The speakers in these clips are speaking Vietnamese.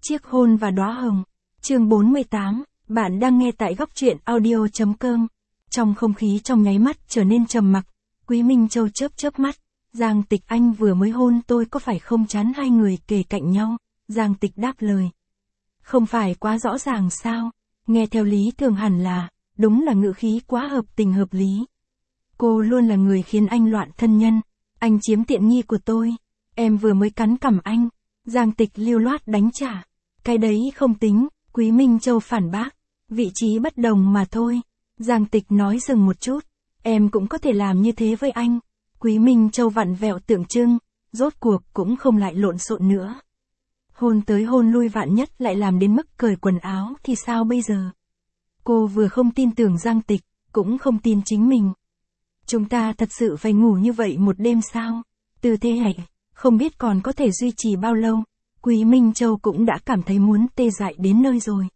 Chiếc hôn và đóa hồng. Chương 48, bạn đang nghe tại góc truyện audio.com. Trong không khí trong nháy mắt trở nên trầm mặc, Quý Minh Châu chớp mắt. Giang Tịch, anh vừa mới hôn tôi có phải không? Chán hai người kề cạnh nhau, Giang Tịch đáp lời. Không phải quá rõ ràng sao? Nghe theo lý thường hẳn là, đúng là ngữ khí quá hợp tình hợp lý. Cô luôn là người khiến anh loạn thân nhân, anh chiếm tiện nghi của tôi. Em vừa mới cắn cằm anh. Giang Tịch lưu loát đánh trả. Cái đấy không tính, Quý Minh Châu phản bác. Vị trí bất đồng mà thôi. Giang Tịch nói dừng một chút. Em cũng có thể làm như thế với anh. Quý Minh Châu vặn vẹo tượng trưng, rốt cuộc cũng không lại lộn xộn nữa. Hôn tới hôn lui vạn nhất lại làm đến mức cởi quần áo thì sao bây giờ? Cô vừa không tin tưởng Giang Tịch, cũng không tin chính mình. Chúng ta thật sự phải ngủ như vậy một đêm sao? Tư thế này, không biết còn có thể duy trì bao lâu. Quý Minh Châu cũng đã cảm thấy muốn tê dại đến nơi rồi.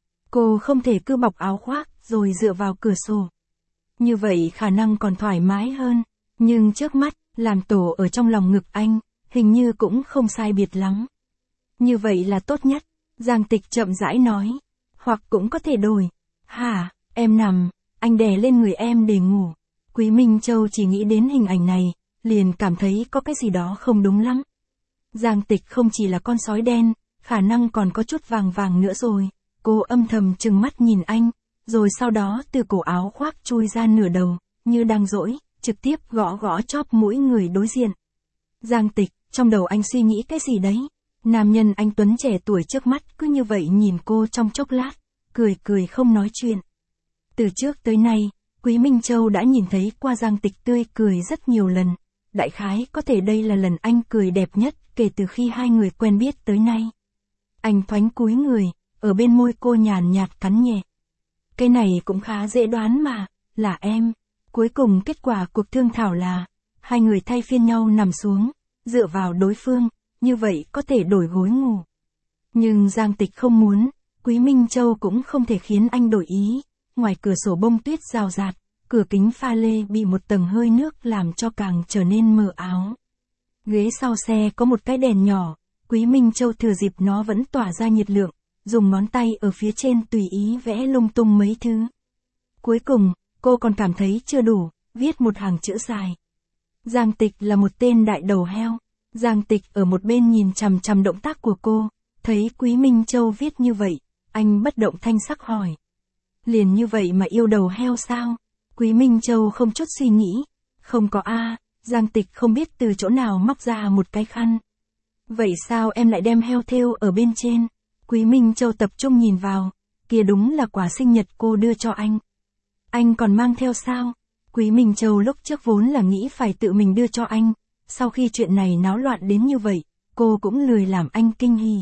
Cô không thể cứ bọc áo khoác rồi dựa vào cửa sổ. Như vậy khả năng còn thoải mái hơn. Nhưng trước mắt, làm tổ ở trong lòng ngực anh, hình như cũng không sai biệt lắm. Như vậy là tốt nhất, Giang Tịch chậm rãi nói. Hoặc cũng có thể đổi. Hả, em nằm, anh đè lên người em để ngủ. Quý Minh Châu chỉ nghĩ đến hình ảnh này, liền cảm thấy có cái gì đó không đúng lắm. Giang Tịch không chỉ là con sói đen, khả năng còn có chút vàng vàng nữa rồi. Cô âm thầm trừng mắt nhìn anh, rồi sau đó từ cổ áo khoác chui ra nửa đầu, như đang dỗi, trực tiếp gõ chóp mũi người đối diện. Giang Tịch, trong đầu anh suy nghĩ cái gì đấy? Nam nhân anh tuấn trẻ tuổi trước mắt cứ như vậy nhìn cô trong chốc lát, cười không nói chuyện. Từ trước tới nay, Quý Minh Châu đã nhìn thấy qua Giang Tịch tươi cười rất nhiều lần. Đại khái có thể đây là lần anh cười đẹp nhất kể từ khi hai người quen biết tới nay. Anh thoáng cúi người, ở bên môi cô nhàn nhạt cắn nhẹ. Cái này cũng khá dễ đoán mà, là em. Cuối cùng kết quả cuộc thương thảo là, hai người thay phiên nhau nằm xuống, dựa vào đối phương, như vậy có thể đổi gối ngủ. Nhưng Giang Tịch không muốn, Quý Minh Châu cũng không thể khiến anh đổi ý. Ngoài cửa sổ bông tuyết rào rạt, cửa kính pha lê bị một tầng hơi nước làm cho càng trở nên mờ áo. Ghế sau xe có một cái đèn nhỏ, Quý Minh Châu thừa dịp nó vẫn tỏa ra nhiệt lượng, dùng ngón tay ở phía trên tùy ý vẽ lung tung mấy thứ. Cuối cùng, cô còn cảm thấy chưa đủ, viết một hàng chữ dài. Giang Tịch là một tên đại đầu heo. Giang Tịch ở một bên nhìn chằm chằm động tác của cô, thấy Quý Minh Châu viết như vậy, anh bất động thanh sắc hỏi. Liền như vậy mà yêu đầu heo sao? Quý Minh Châu không chút suy nghĩ. Không có a. Giang Tịch không biết từ chỗ nào móc ra một cái khăn. Vậy sao em lại đem heo thêu ở bên trên? Quý Minh Châu tập trung nhìn vào, kia đúng là quà sinh nhật cô đưa cho anh. Anh còn mang theo sao? Quý Minh Châu lúc trước vốn là nghĩ phải tự mình đưa cho anh. Sau khi chuyện này náo loạn đến như vậy, cô cũng lười làm anh kinh hỉ.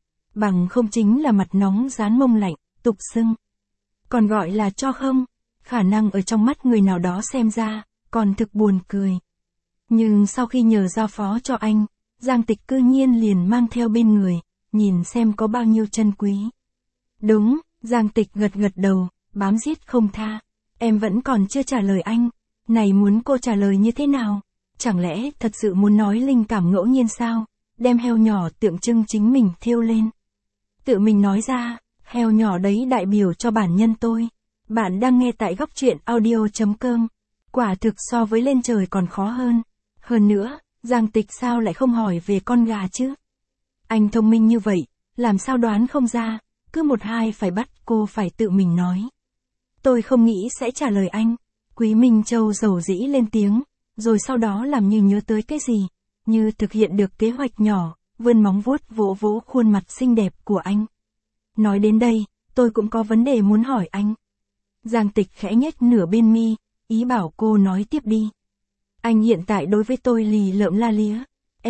Bằng không chính là mặt nóng dán mông lạnh, tục xưng. Còn gọi là cho không? Khả năng ở trong mắt người nào đó xem ra, còn thực buồn cười. Nhưng sau khi nhờ giao phó cho anh, Giang Tịch cư nhiên liền mang theo bên người, nhìn xem có bao nhiêu chân quý. Đúng, Giang Tịch gật đầu, bám giết không tha. Em vẫn còn chưa trả lời anh. Này muốn cô trả lời như thế nào? Chẳng lẽ thật sự muốn nói linh cảm ngẫu nhiên sao? Đem heo nhỏ tượng trưng chính mình thiêu lên. Tự mình nói ra, heo nhỏ đấy đại biểu cho bản nhân tôi. Bạn đang nghe tại góc truyện audio.com. Quả thực so với lên trời còn khó hơn. Hơn nữa, Giang Tịch sao lại không hỏi về con gà chứ? Anh thông minh như vậy, làm sao đoán không ra, cứ một hai phải bắt cô phải tự mình nói. Tôi không nghĩ sẽ trả lời anh. Quý Minh Châu dầu dĩ lên tiếng, rồi sau đó làm như nhớ tới cái gì, như thực hiện được kế hoạch nhỏ, vươn móng vuốt vỗ khuôn mặt xinh đẹp của anh. Nói đến đây, tôi cũng có vấn đề muốn hỏi anh. Giang Tịch khẽ nhếch nửa bên mi, ý bảo cô nói tiếp đi. Anh hiện tại đối với tôi lì lợm la lía.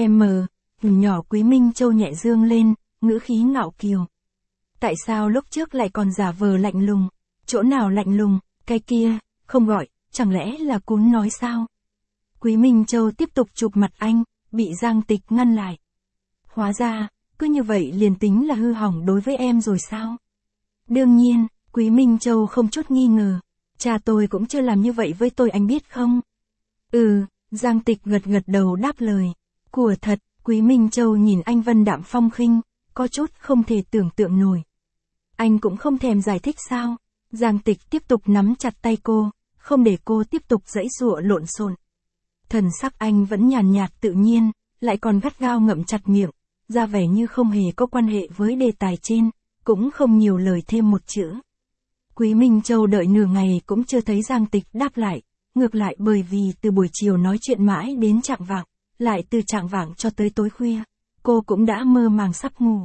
Nhỏ Quý Minh Châu nhẹ dương lên, ngữ khí ngạo kiều. Tại sao lúc trước lại còn giả vờ lạnh lùng? Chỗ nào lạnh lùng, cái kia, không gọi, chẳng lẽ là cún nói sao? Quý Minh Châu tiếp tục chụp mặt anh, bị Giang Tịch ngăn lại. Hóa ra, cứ như vậy liền tính là hư hỏng đối với em rồi sao? Đương nhiên, Quý Minh Châu không chút nghi ngờ. Cha tôi cũng chưa làm như vậy với tôi, anh biết không? Giang Tịch gật đầu đáp lời. Của thật, Quý Minh Châu nhìn anh vân đạm phong khinh, có chút không thể tưởng tượng nổi. Anh cũng không thèm giải thích sao? Giang Tịch tiếp tục nắm chặt tay cô, không để cô tiếp tục giãy giụa lộn xộn. Thần sắc anh vẫn nhàn nhạt tự nhiên, lại còn gắt gao ngậm chặt miệng, ra vẻ như không hề có quan hệ với đề tài trên, cũng không nhiều lời thêm một chữ. Quý Minh Châu đợi nửa ngày cũng chưa thấy Giang Tịch đáp lại, ngược lại bởi vì từ buổi chiều nói chuyện mãi đến chạng vạng, lại từ chạng vạng cho tới tối khuya, cô cũng đã mơ màng sắp ngủ.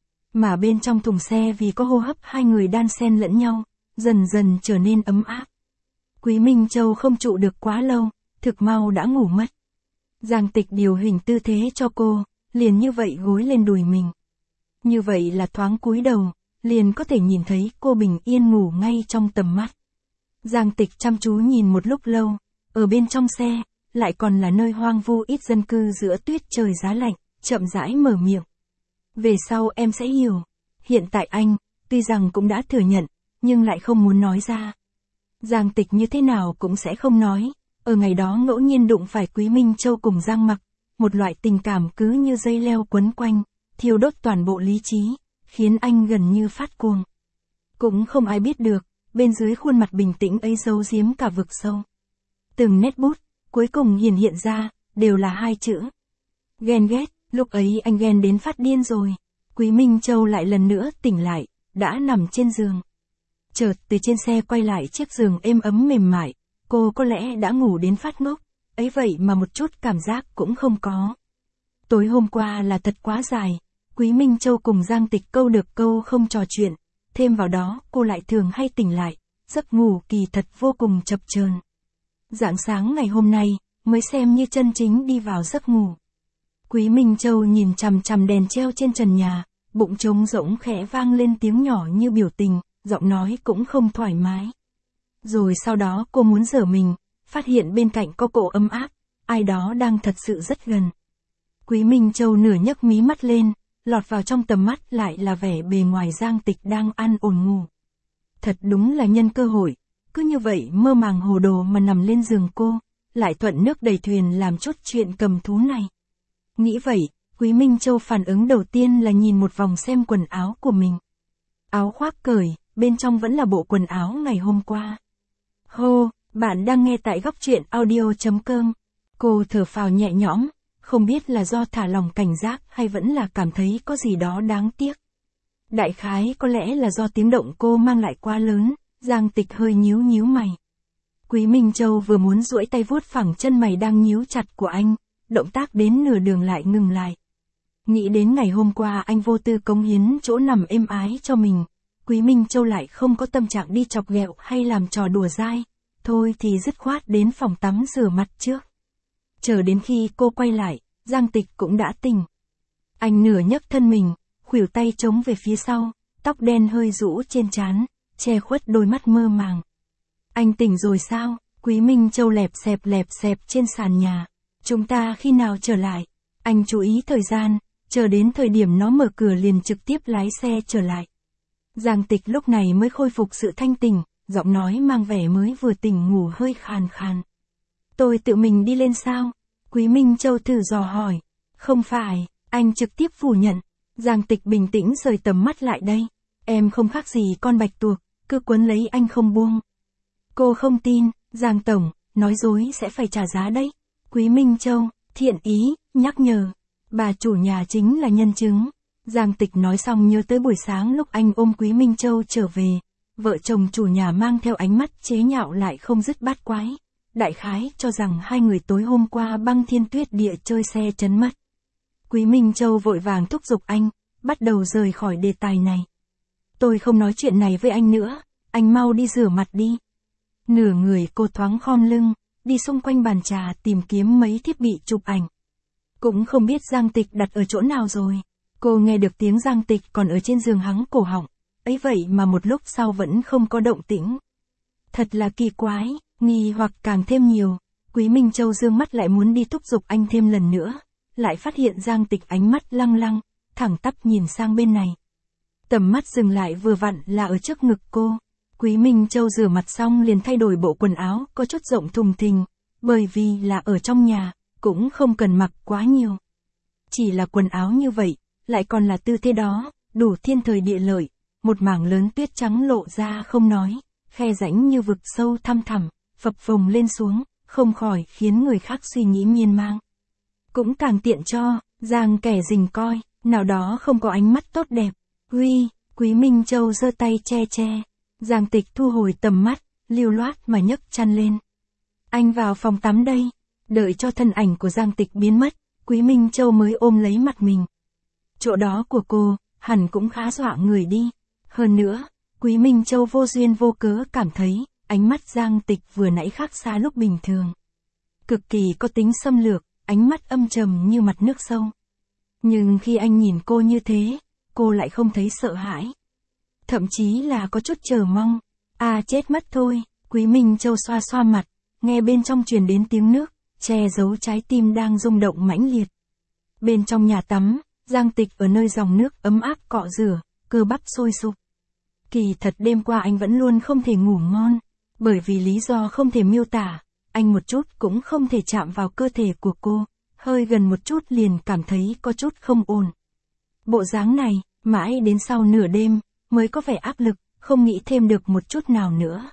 Mà bên trong thùng xe vì có hô hấp hai người đan xen lẫn nhau, dần dần trở nên ấm áp. Quý Minh Châu không trụ được quá lâu, thực mau đã ngủ mất. Giang Tịch điều hình tư thế cho cô, liền như vậy gối lên đùi mình. Như vậy là thoáng cúi đầu, liền có thể nhìn thấy cô bình yên ngủ ngay trong tầm mắt. Giang Tịch chăm chú nhìn một lúc lâu, ở bên trong xe, lại còn là nơi hoang vu ít dân cư giữa tuyết trời giá lạnh, chậm rãi mở miệng. Về sau em sẽ hiểu. Hiện tại anh, tuy rằng cũng đã thừa nhận, nhưng lại không muốn nói ra. Giang Tịch như thế nào cũng sẽ không nói. Ở ngày đó ngẫu nhiên đụng phải Quý Minh Châu cùng Giang Mặc, một loại tình cảm cứ như dây leo quấn quanh, thiêu đốt toàn bộ lý trí, khiến anh gần như phát cuồng. Cũng không ai biết được, bên dưới khuôn mặt bình tĩnh ấy giấu giếm cả vực sâu. Từng nét bút, cuối cùng hiện ra, đều là hai chữ. Ghen ghét, lúc ấy anh ghen đến phát điên rồi. Quý Minh Châu lại lần nữa tỉnh lại, đã nằm trên giường. Chợt từ trên xe quay lại chiếc giường êm ấm mềm mại, cô có lẽ đã ngủ đến phát ngốc, ấy vậy mà một chút cảm giác cũng không có. Tối hôm qua là thật quá dài, Quý Minh Châu cùng Giang Tịch câu được câu không trò chuyện, thêm vào đó cô lại thường hay tỉnh lại, giấc ngủ kỳ thật vô cùng chập chờn. Rạng sáng ngày hôm nay, mới xem như chân chính đi vào giấc ngủ. Quý Minh Châu nhìn chằm chằm đèn treo trên trần nhà, bụng trống rỗng khẽ vang lên tiếng nhỏ như biểu tình, giọng nói cũng không thoải mái. Rồi sau đó cô muốn giở mình, phát hiện bên cạnh có cổ ấm áp, ai đó đang thật sự rất gần. Quý Minh Châu nửa nhấc mí mắt lên, lọt vào trong tầm mắt lại là vẻ bề ngoài Giang Tịch đang an ổn ngủ. Thật đúng là nhân cơ hội, cứ như vậy mơ màng hồ đồ mà nằm lên giường cô, lại thuận nước đẩy thuyền làm chút chuyện cầm thú này. Nghĩ vậy, Quý Minh Châu phản ứng đầu tiên là nhìn một vòng xem quần áo của mình. Áo khoác cởi, bên trong vẫn là bộ quần áo ngày hôm qua. Hô, bạn đang nghe tại góc truyện audio.com. Cô thở phào nhẹ nhõm, không biết là do thả lòng cảnh giác hay vẫn là cảm thấy có gì đó đáng tiếc. Đại khái có lẽ là do tiếng động cô mang lại quá lớn, Giang Tịch hơi nhíu mày. Quý Minh Châu vừa muốn duỗi tay vuốt phẳng chân mày đang nhíu chặt của anh, động tác đến nửa đường lại ngừng lại. Nghĩ đến ngày hôm qua anh vô tư cống hiến chỗ nằm êm ái cho mình, Quý Minh Châu lại không có tâm trạng đi chọc ghẹo hay làm trò đùa dai, thôi thì dứt khoát đến phòng tắm rửa mặt trước. Chờ đến khi cô quay lại, Giang Tịch cũng đã tỉnh. Anh nửa nhấc thân mình, khuỷu tay chống về phía sau, tóc đen hơi rũ trên trán, che khuất đôi mắt mơ màng. Anh tỉnh rồi sao? Quý Minh Châu lẹp xẹp trên sàn nhà. Chúng ta khi nào trở lại? Anh chú ý thời gian, chờ đến thời điểm nó mở cửa liền trực tiếp lái xe trở lại. Giang Tịch lúc này mới khôi phục sự thanh tỉnh, giọng nói mang vẻ mới vừa tỉnh ngủ hơi khàn khàn. Tôi tự mình đi lên sao? Quý Minh Châu thử dò hỏi. Không phải, anh trực tiếp phủ nhận. Giang Tịch bình tĩnh rời tầm mắt lại đây. Em không khác gì con bạch tuộc, cứ quấn lấy anh không buông. Cô không tin, Giang Tổng, nói dối sẽ phải trả giá đấy. Quý Minh Châu, thiện ý, nhắc nhở. Bà chủ nhà chính là nhân chứng. Giang Tịch nói xong nhớ tới buổi sáng lúc anh ôm Quý Minh Châu trở về. Vợ chồng chủ nhà mang theo ánh mắt chế nhạo lại không dứt bát quái. Đại khái cho rằng hai người tối hôm qua băng thiên tuyết địa chơi xe chấn mất. Quý Minh Châu vội vàng thúc giục anh, bắt đầu rời khỏi đề tài này. Tôi không nói chuyện này với anh nữa, anh mau đi rửa mặt đi. Nửa người cô thoáng khom lưng, đi xung quanh bàn trà tìm kiếm mấy thiết bị chụp ảnh. Cũng không biết Giang Tịch đặt ở chỗ nào rồi. Cô nghe được tiếng Giang Tịch còn ở trên giường hắng cổ họng, ấy vậy mà một lúc sau vẫn không có động tĩnh. Thật là kỳ quái, nghi hoặc càng thêm nhiều. Quý Minh Châu dương mắt lại muốn đi thúc giục anh thêm lần nữa, lại phát hiện Giang Tịch ánh mắt lăng lăng, thẳng tắp nhìn sang bên này. Tầm mắt dừng lại vừa vặn là ở trước ngực cô. Quý Minh Châu rửa mặt xong liền thay đổi bộ quần áo có chút rộng thùng thình, bởi vì là ở trong nhà, cũng không cần mặc quá nhiều. Chỉ là quần áo như vậy, lại còn là tư thế đó, đủ thiên thời địa lợi, một mảng lớn tuyết trắng lộ ra không nói, khe rãnh như vực sâu thăm thẳm, phập phồng lên xuống, không khỏi khiến người khác suy nghĩ miên man. Cũng càng tiện cho, Giang kẻ rình coi, nào đó không có ánh mắt tốt đẹp. Quý Minh Châu giơ tay che che. Giang Tịch thu hồi tầm mắt, lưu loát mà nhấc chăn lên. Anh vào phòng tắm đây. Đợi cho thân ảnh của Giang Tịch biến mất, Quý Minh Châu mới ôm lấy mặt mình. Chỗ đó của cô, hẳn cũng khá dọa người đi. Hơn nữa, Quý Minh Châu vô duyên vô cớ cảm thấy, ánh mắt Giang Tịch vừa nãy khác xa lúc bình thường. Cực kỳ có tính xâm lược, ánh mắt âm trầm như mặt nước sâu. Nhưng khi anh nhìn cô như thế, cô lại không thấy sợ hãi. Thậm chí là có chút chờ mong. Chết mất thôi, Quý Minh Châu xoa xoa mặt, nghe bên trong truyền đến tiếng nước, che giấu trái tim đang rung động mãnh liệt. Bên trong nhà tắm, Giang Tịch ở nơi dòng nước ấm áp cọ rửa, cơ bắp sôi sục. Kỳ thật đêm qua anh vẫn luôn không thể ngủ ngon, bởi vì lý do không thể miêu tả, anh một chút cũng không thể chạm vào cơ thể của cô, hơi gần một chút liền cảm thấy có chút không ổn. Bộ dáng này, mãi đến sau nửa đêm, mới có vẻ áp lực, không nghĩ thêm được một chút nào nữa.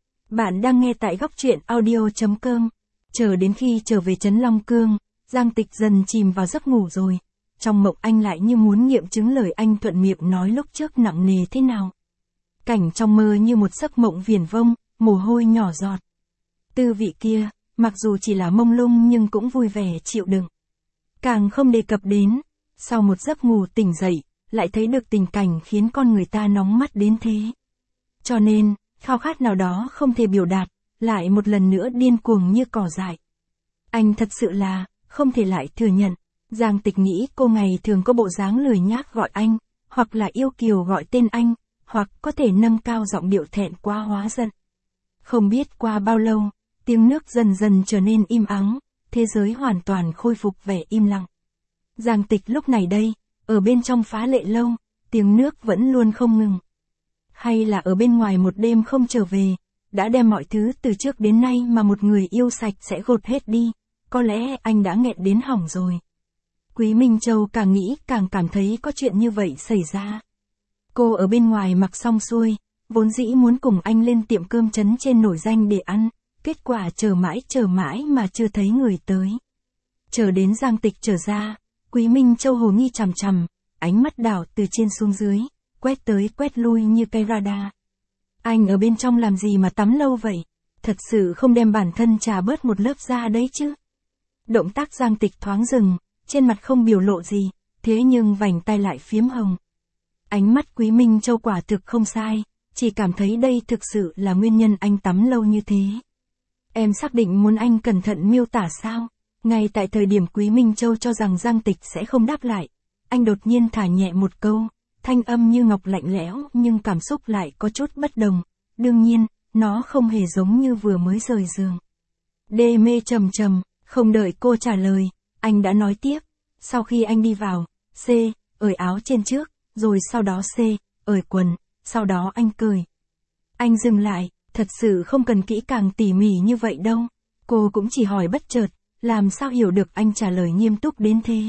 Bạn đang nghe tại góc truyện audio.com. Chờ đến khi trở về trấn Long Cương, Giang Tịch dần chìm vào giấc ngủ rồi. Trong mộng anh lại như muốn nghiệm chứng lời anh thuận miệng nói lúc trước nặng nề thế nào. Cảnh trong mơ như một giấc mộng viển vông, mồ hôi nhỏ giọt. Tư vị kia, mặc dù chỉ là mông lung nhưng cũng vui vẻ chịu đựng. Càng không đề cập đến, sau một giấc ngủ tỉnh dậy, lại thấy được tình cảnh khiến con người ta nóng mắt đến thế. Cho nên, khao khát nào đó không thể biểu đạt, lại một lần nữa điên cuồng như cỏ dại. Anh thật sự là, không thể lại thừa nhận. Giang Tịch nghĩ cô ngày thường có bộ dáng lười nhác gọi anh, hoặc là yêu kiều gọi tên anh, hoặc có thể nâng cao giọng điệu thẹn quá hóa giận. Không biết qua bao lâu, tiếng nước dần dần trở nên im ắng, thế giới hoàn toàn khôi phục vẻ im lặng. Giang Tịch lúc này đây, ở bên trong phá lệ lâu, tiếng nước vẫn luôn không ngừng. Hay là ở bên ngoài một đêm không trở về, đã đem mọi thứ từ trước đến nay mà một người yêu sạch sẽ gột hết đi, có lẽ anh đã nghẹn đến hỏng rồi. Quý Minh Châu càng nghĩ càng cảm thấy có chuyện như vậy xảy ra. Cô ở bên ngoài mặc xong xuôi, vốn dĩ muốn cùng anh lên tiệm cơm trấn trên nổi danh để ăn, kết quả chờ mãi mà chưa thấy người tới. Chờ đến Giang Tịch trở ra, Quý Minh Châu hồ nghi chằm chằm, ánh mắt đảo từ trên xuống dưới, quét tới quét lui như cây radar. Anh ở bên trong làm gì mà tắm lâu vậy? Thật sự không đem bản thân trà bớt một lớp da đấy chứ? Động tác Giang Tịch thoáng dừng, trên mặt không biểu lộ gì, thế nhưng vành tai lại phiếm hồng. Ánh mắt Quý Minh Châu quả thực không sai, chỉ cảm thấy đây thực sự là nguyên nhân anh tắm lâu như thế. Em xác định muốn anh cẩn thận miêu tả sao? Ngay tại thời điểm Quý Minh Châu cho rằng Giang Tịch sẽ không đáp lại, anh đột nhiên thả nhẹ một câu, thanh âm như ngọc lạnh lẽo nhưng cảm xúc lại có chút bất đồng. Đương nhiên, nó không hề giống như vừa mới rời giường. Đê mê trầm trầm, không đợi cô trả lời, anh đã nói tiếp. Sau khi anh đi vào, cởi áo trên trước, rồi sau đó cởi quần, sau đó anh cởi. Anh dừng lại, thật sự không cần kỹ càng tỉ mỉ như vậy đâu. Cô cũng chỉ hỏi bất chợt, làm sao hiểu được anh trả lời nghiêm túc đến thế.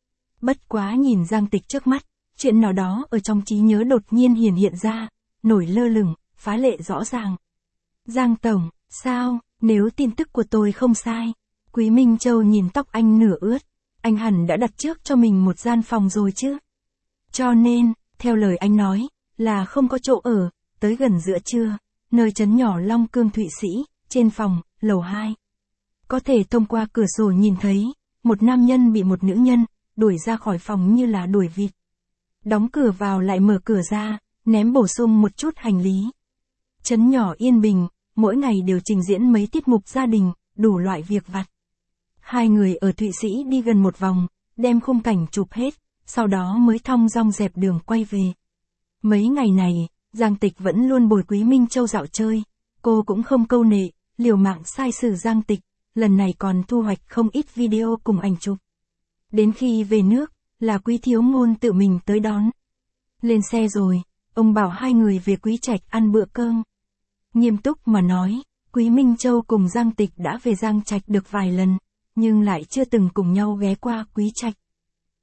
Bất quá nhìn Giang Tịch trước mắt, chuyện nào đó ở trong trí nhớ đột nhiên hiện ra, nổi lơ lửng, phá lệ rõ ràng. Giang Tổng, sao, nếu tin tức của tôi không sai. Quý Minh Châu nhìn tóc anh nửa ướt, anh hẳn đã đặt trước cho mình một gian phòng rồi chứ. Cho nên, theo lời anh nói, là không có chỗ ở, tới gần giữa trưa, nơi trấn nhỏ Long Cương Thụy Sĩ, trên phòng, lầu 2. Có thể thông qua cửa sổ nhìn thấy, một nam nhân bị một nữ nhân, đuổi ra khỏi phòng như là đuổi vịt. Đóng cửa vào lại mở cửa ra, ném bổ sung một chút hành lý. Trấn nhỏ yên bình, mỗi ngày đều trình diễn mấy tiết mục gia đình, đủ loại việc vặt. Hai người ở Thụy Sĩ đi gần một vòng, đem khung cảnh chụp hết, sau đó mới thong dong dẹp đường quay về. Mấy ngày này, Giang Tịch vẫn luôn bồi Quý Minh Châu dạo chơi, cô cũng không câu nệ, liều mạng sai sử Giang Tịch, lần này còn thu hoạch không ít video cùng ảnh chụp. Đến khi về nước, là Quý Thiếu Ngôn tự mình tới đón. Lên xe rồi, ông bảo hai người về Quý Trạch ăn bữa cơm. Nghiêm túc mà nói, Quý Minh Châu cùng Giang Tịch đã về Giang Trạch được vài lần, nhưng lại chưa từng cùng nhau ghé qua Quý Trạch.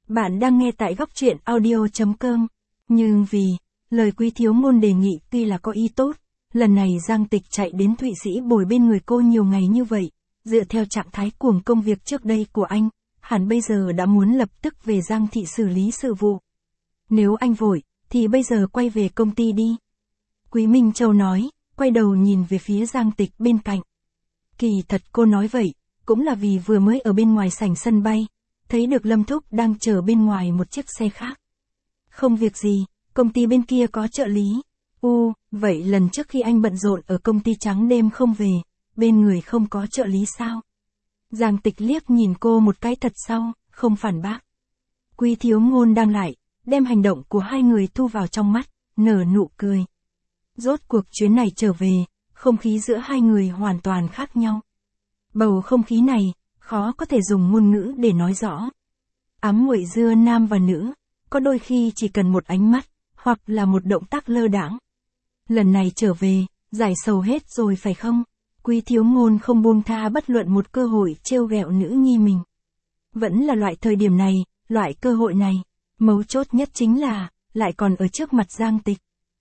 Bạn đang nghe tại góc truyện audio.com. Nhưng vì, lời Quý Thiếu Ngôn đề nghị tuy là có ý tốt, lần này Giang Tịch chạy đến Thụy Sĩ bồi bên người cô nhiều ngày như vậy, dựa theo trạng thái cuồng công việc trước đây của anh, hẳn bây giờ đã muốn lập tức về Giang Thị xử lý sự vụ. Nếu anh vội, thì bây giờ quay về công ty đi. Quý Minh Châu nói, quay đầu nhìn về phía Giang Tịch bên cạnh. Kỳ thật cô nói vậy, cũng là vì vừa mới ở bên ngoài sảnh sân bay, thấy được Lâm Thúc đang chờ bên ngoài một chiếc xe khác. Không việc gì, công ty bên kia có trợ lý. Vậy lần trước khi anh bận rộn ở công ty trắng đêm không về, bên người không có trợ lý sao? Giang Tịch liếc nhìn cô một cái thật sau, không phản bác. Quý Thiếu Ngôn đang lại, đem hành động của hai người thu vào trong mắt, nở nụ cười. Rốt cuộc chuyến này trở về, không khí giữa hai người hoàn toàn khác nhau. Bầu không khí này, khó có thể dùng ngôn ngữ để nói rõ. Ám muội giữa nam và nữ, có đôi khi chỉ cần một ánh mắt, hoặc là một động tác lơ đãng. Lần này trở về, giải sầu hết rồi phải không? Quý Thiếu Ngôn không buông tha bất luận một cơ hội trêu ghẹo nữ nhi mình. Vẫn là loại thời điểm này, loại cơ hội này, mấu chốt nhất chính là, lại còn ở trước mặt Giang Tịch.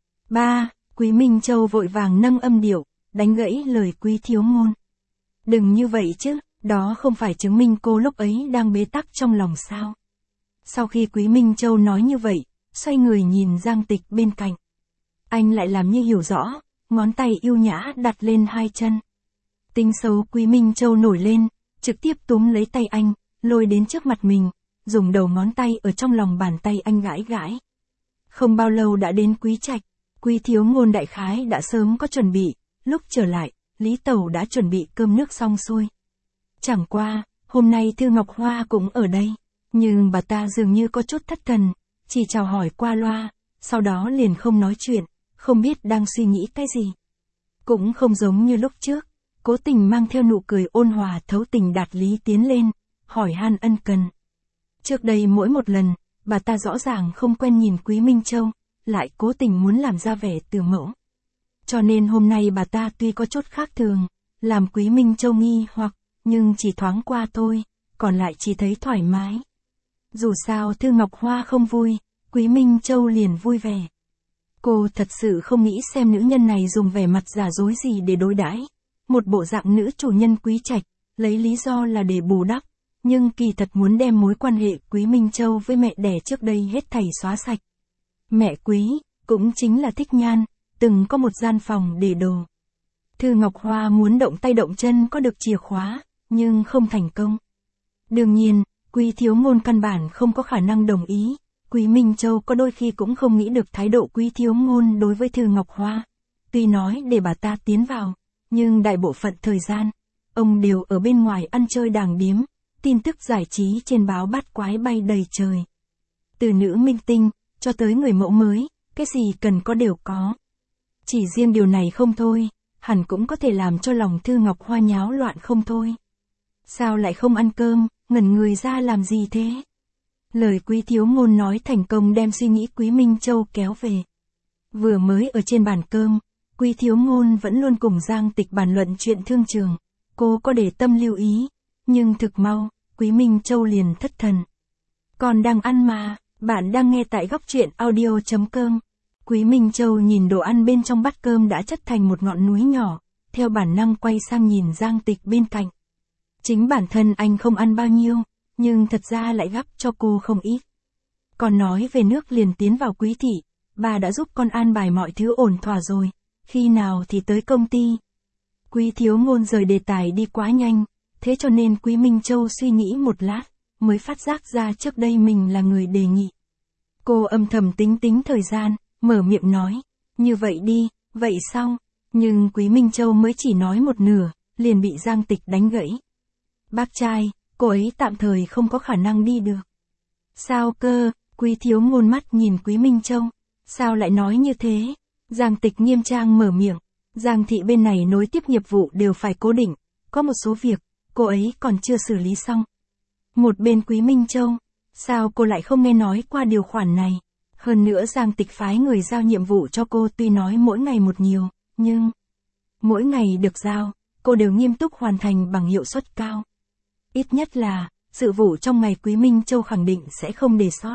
Quý Minh Châu vội vàng nâng âm điệu, đánh gãy lời Quý Thiếu Ngôn. Đừng như vậy chứ, đó không phải chứng minh cô lúc ấy đang bế tắc trong lòng sao? Sau khi Quý Minh Châu nói như vậy, xoay người nhìn Giang Tịch bên cạnh. Anh lại làm như hiểu rõ, ngón tay yêu nhã đặt lên hai chân. Tính xấu Quý Minh Châu nổi lên, trực tiếp túm lấy tay anh, lôi đến trước mặt mình, dùng đầu ngón tay ở trong lòng bàn tay anh gãi gãi. Không bao lâu đã đến Quý Trạch, Quý Thiếu Ngôn đại khái đã sớm có chuẩn bị, lúc trở lại, Lý Tẩu đã chuẩn bị cơm nước xong xuôi. Chẳng qua, hôm nay Thư Ngọc Hoa cũng ở đây, nhưng bà ta dường như có chút thất thần, chỉ chào hỏi qua loa, sau đó liền không nói chuyện, không biết đang suy nghĩ cái gì. Cũng không giống như lúc trước, cố tình mang theo nụ cười ôn hòa thấu tình đạt lý tiến lên, hỏi han ân cần. Trước đây mỗi một lần, bà ta rõ ràng không quen nhìn Quý Minh Châu, lại cố tình muốn làm ra vẻ từ mẫu. Cho nên hôm nay bà ta tuy có chút khác thường, làm Quý Minh Châu nghi hoặc, nhưng chỉ thoáng qua thôi, còn lại chỉ thấy thoải mái. Dù sao Thư Ngọc Hoa không vui, Quý Minh Châu liền vui vẻ. Cô thật sự không nghĩ xem nữ nhân này dùng vẻ mặt giả dối gì để đối đãi, một bộ dạng nữ chủ nhân Quý Trạch, lấy lý do là để bù đắp, nhưng kỳ thật muốn đem mối quan hệ Quý Minh Châu với mẹ đẻ trước đây hết thảy xóa sạch. Mẹ Quý, cũng chính là Thích Nhan, từng có một gian phòng để đồ. Thư Ngọc Hoa muốn động tay động chân có được chìa khóa, nhưng không thành công. Đương nhiên, Quý Thiếu Ngôn căn bản không có khả năng đồng ý. Quý Minh Châu có đôi khi cũng không nghĩ được thái độ Quý Thiếu Ngôn đối với Thư Ngọc Hoa. Tuy nói để bà ta tiến vào, nhưng đại bộ phận thời gian, ông đều ở bên ngoài ăn chơi đàng điếm, tin tức giải trí trên báo bát quái bay đầy trời. Từ nữ minh tinh, cho tới người mẫu mới, cái gì cần có đều có. Chỉ riêng điều này không thôi, hẳn cũng có thể làm cho lòng Thư Ngọc Hoa nháo loạn không thôi. Sao lại không ăn cơm, ngẩn người ra làm gì thế? Lời Quý Thiếu Ngôn nói thành công đem suy nghĩ Quý Minh Châu kéo về. Vừa mới ở trên bàn cơm, Quý Thiếu Ngôn vẫn luôn cùng Giang Tịch bàn luận chuyện thương trường. Cô có để tâm lưu ý, nhưng thực mau, Quý Minh Châu liền thất thần. Còn đang ăn mà, bạn đang nghe tại góc truyện audio.com. Quý Minh Châu nhìn đồ ăn bên trong bát cơm đã chất thành một ngọn núi nhỏ, theo bản năng quay sang nhìn Giang Tịch bên cạnh. Chính bản thân anh không ăn bao nhiêu, nhưng thật ra lại gắp cho cô không ít. Còn nói về nước liền tiến vào Quý thị, bà đã giúp con an bài mọi thứ ổn thỏa rồi, khi nào thì tới công ty. Quý Thiếu Ngôn rời đề tài đi quá nhanh, thế cho nên Quý Minh Châu suy nghĩ một lát, mới phát giác ra trước đây mình là người đề nghị. Cô âm thầm tính thời gian, mở miệng nói, như vậy đi, vậy sao? Nhưng Quý Minh Châu mới chỉ nói một nửa, liền bị Giang Tịch đánh gãy. Bác trai, cô ấy tạm thời không có khả năng đi được. Sao cơ? Quý Thiếu Ngôn mắt nhìn Quý Minh Châu. Sao lại nói như thế? Giang Tịch nghiêm trang mở miệng. Giang thị bên này nối tiếp nghiệp vụ đều phải cố định. Có một số việc, cô ấy còn chưa xử lý xong. Một bên Quý Minh Châu. Sao cô lại không nghe nói qua điều khoản này? Hơn nữa Giang Tịch phái người giao nhiệm vụ cho cô tuy nói mỗi ngày một nhiều, nhưng mỗi ngày được giao, cô đều nghiêm túc hoàn thành bằng hiệu suất cao. Ít nhất là, sự vụ trong ngày Quý Minh Châu khẳng định sẽ không để sót.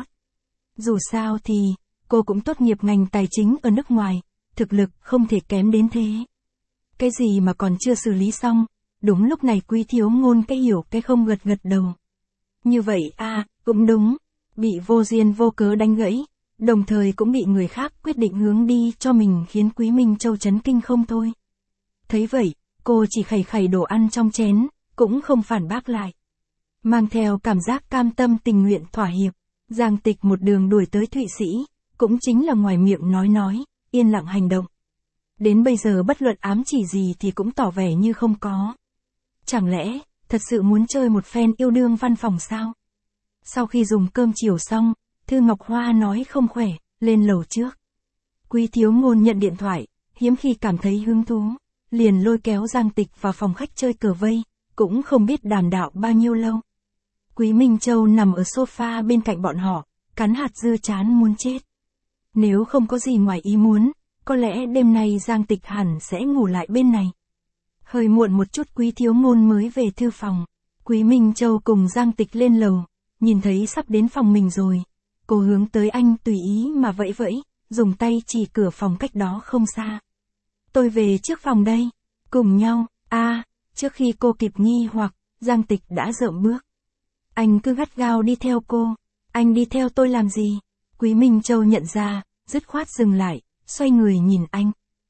Dù sao thì, cô cũng tốt nghiệp ngành tài chính ở nước ngoài, thực lực không thể kém đến thế. Cái gì mà còn chưa xử lý xong, đúng lúc này Quý Thiếu Ngôn cái hiểu cái không gật gật đầu. Như vậy cũng đúng, bị vô duyên vô cớ đánh gãy, đồng thời cũng bị người khác quyết định hướng đi cho mình khiến Quý Minh Châu chấn kinh không thôi. Thấy vậy, cô chỉ khẩy khẩy đồ ăn trong chén, cũng không phản bác lại. Mang theo cảm giác cam tâm tình nguyện thỏa hiệp, Giang Tịch một đường đuổi tới Thụy Sĩ, cũng chính là ngoài miệng nói, yên lặng hành động. Đến bây giờ bất luận ám chỉ gì thì cũng tỏ vẻ như không có. Chẳng lẽ, thật sự muốn chơi một phen yêu đương văn phòng sao? Sau khi dùng cơm chiều xong, Thư Ngọc Hoa nói không khỏe, lên lầu trước. Quý Thiếu Ngôn nhận điện thoại, hiếm khi cảm thấy hứng thú, liền lôi kéo Giang Tịch vào phòng khách chơi cờ vây, cũng không biết đàm đạo bao nhiêu lâu. Quý Minh Châu nằm ở sofa bên cạnh bọn họ, cắn hạt dưa chán muốn chết. Nếu không có gì ngoài ý muốn, có lẽ đêm nay Giang Tịch hẳn sẽ ngủ lại bên này. Hơi muộn một chút Quý Thiếu Ngôn mới về thư phòng. Quý Minh Châu cùng Giang Tịch lên lầu, nhìn thấy sắp đến phòng mình rồi. Cô hướng tới anh tùy ý mà vẫy vẫy, dùng tay chỉ cửa phòng cách đó không xa. Tôi về trước phòng đây. Cùng nhau, trước khi cô kịp nghi hoặc, Giang Tịch đã rợm bước. Anh cứ gắt gao đi theo cô. Anh đi theo tôi làm gì? Quý Minh Châu nhận ra, dứt khoát dừng lại, xoay người nhìn anh.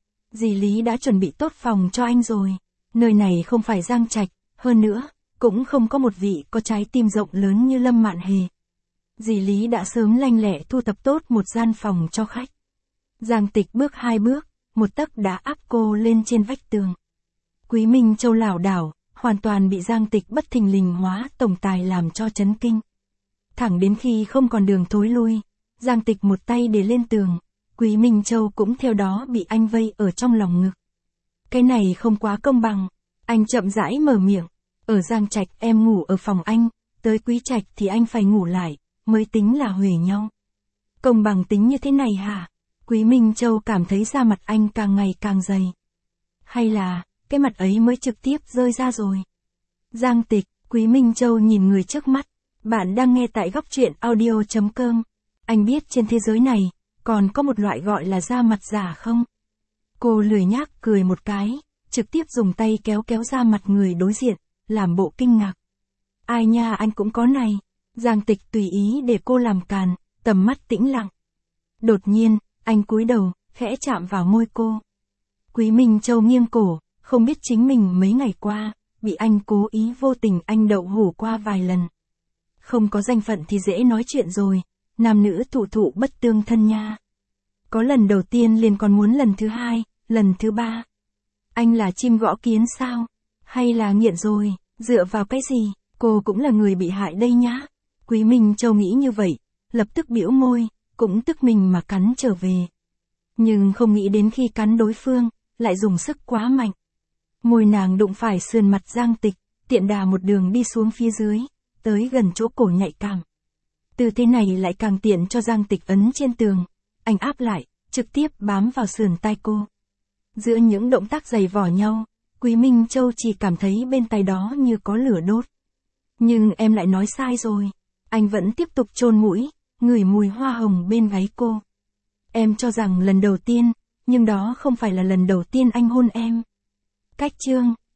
Dì Lý đã chuẩn bị tốt phòng cho anh rồi. Nơi này không phải Giang Trạch, hơn nữa, cũng không có một vị có trái tim rộng lớn như Lâm Mạn Hề. Dì Lý đã sớm lanh lẹ thu thập tốt một gian phòng cho khách. Giang Tịch bước 2 bước, một tấc đã áp cô lên trên vách tường. Quý Minh Châu lảo đảo, hoàn toàn bị Giang Tịch bất thình lình hóa tổng tài làm cho chấn kinh. Thẳng đến khi không còn đường thối lui, Giang Tịch một tay để lên tường, Quý Minh Châu cũng theo đó bị anh vây ở trong lòng ngực. Cái này không quá công bằng, anh chậm rãi mở miệng, ở Giang Trạch em ngủ ở phòng anh, tới Quý Trạch thì anh phải ngủ lại, mới tính là huề nhau. Công bằng tính như thế này hả? Quý Minh Châu cảm thấy da mặt anh càng ngày càng dày. Hay là, cái mặt ấy mới trực tiếp rơi ra rồi. Giang Tịch, Quý Minh Châu nhìn người trước mắt. Bạn đang nghe tại góc truyện audio.com. Anh biết trên thế giới này, còn có một loại gọi là da mặt giả không? Cô lười nhác cười một cái, trực tiếp dùng tay kéo ra mặt người đối diện, làm bộ kinh ngạc. Ai nha anh cũng có này. Giang Tịch tùy ý để cô làm càn, tầm mắt tĩnh lặng. Đột nhiên, anh cúi đầu, khẽ chạm vào môi cô. Quý Minh Châu nghiêng cổ, không biết chính mình mấy ngày qua, bị anh cố ý vô tình anh đậu hủ qua vài lần. Không có danh phận thì dễ nói chuyện rồi, nam nữ thụ bất tương thân nha. Có lần đầu tiên liền còn muốn lần thứ 2, lần thứ 3. Anh là chim gõ kiến sao? Hay là nghiện rồi, dựa vào cái gì? Cô cũng là người bị hại đây nhá. Quý Minh Châu nghĩ như vậy, lập tức bĩu môi, cũng tức mình mà cắn trở về. Nhưng không nghĩ đến khi cắn đối phương, lại dùng sức quá mạnh. Môi nàng đụng phải sườn mặt Giang Tịch, tiện đà một đường đi xuống phía dưới, tới gần chỗ cổ nhạy cảm. Tư thế này lại càng tiện cho Giang Tịch ấn trên tường, anh áp lại, trực tiếp bám vào sườn tai cô. Giữa những động tác giày vò nhau, Quý Minh Châu chỉ cảm thấy bên tai đó như có lửa đốt. Nhưng em lại nói sai rồi. Anh vẫn tiếp tục chôn mũi, ngửi mùi hoa hồng bên gáy cô. Em cho rằng lần đầu tiên, nhưng đó không phải là lần đầu tiên anh hôn em. Cách chương